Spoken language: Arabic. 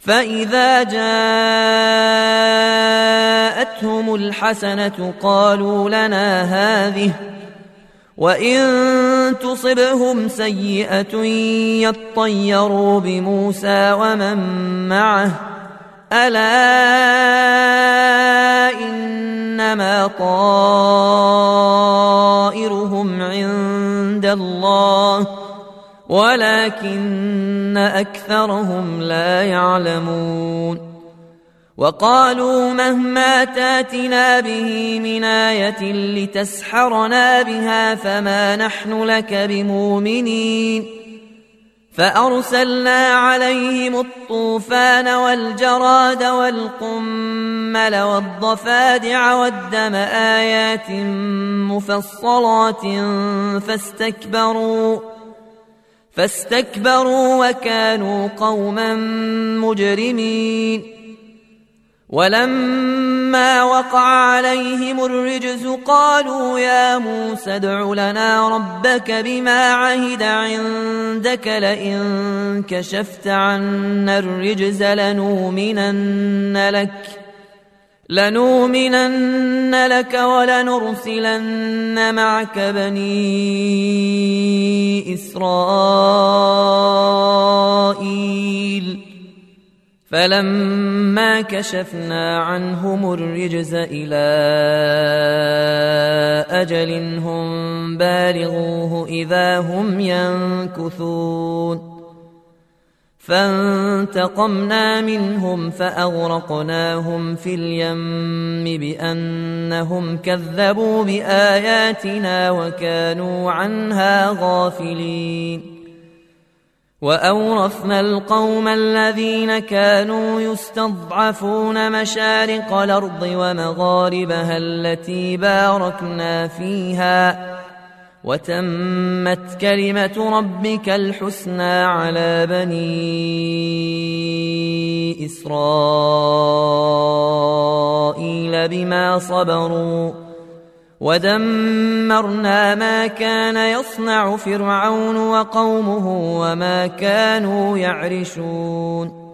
فإذا جاءتهم الحسنة قالوا لنا هذه، وإن تصبهم سيئة يطيروا بموسى ومن معه، ألا إنما طائرهم عند الله ولكن أكثرهم لا يعلمون. وقالوا مهما تاتنا به من آية لتسحرنا بها فما نحن لك بمؤمنين. فأرسلنا عليهم الطوفان والجراد والقمل والضفادع والدم آيات مفصلات فاستكبروا وكانوا قوما مجرمين. ولما وقع عليهم الرجز قالوا يا موسى ادع لنا ربك بما عهد عندك لئن كشفت عنا الرجز لنؤمنن لك ولنرسلن معك بني إسرائيل. فلما كشفنا عنهم الرجز إلى أجل هم بالغوه إذا هم ينكثون. فانتقمنا منهم فأغرقناهم في اليم بأنهم كذبوا بآياتنا وكانوا عنها غافلين. وأورثنا القوم الذين كانوا يستضعفون مشارق الأرض ومغاربها التي باركنا فيها، وتمت كلمة ربك الحسنى على بني إسرائيل بما صبروا، ودمرنا ما كان يصنع فرعون وقومه وما كانوا يعرشون.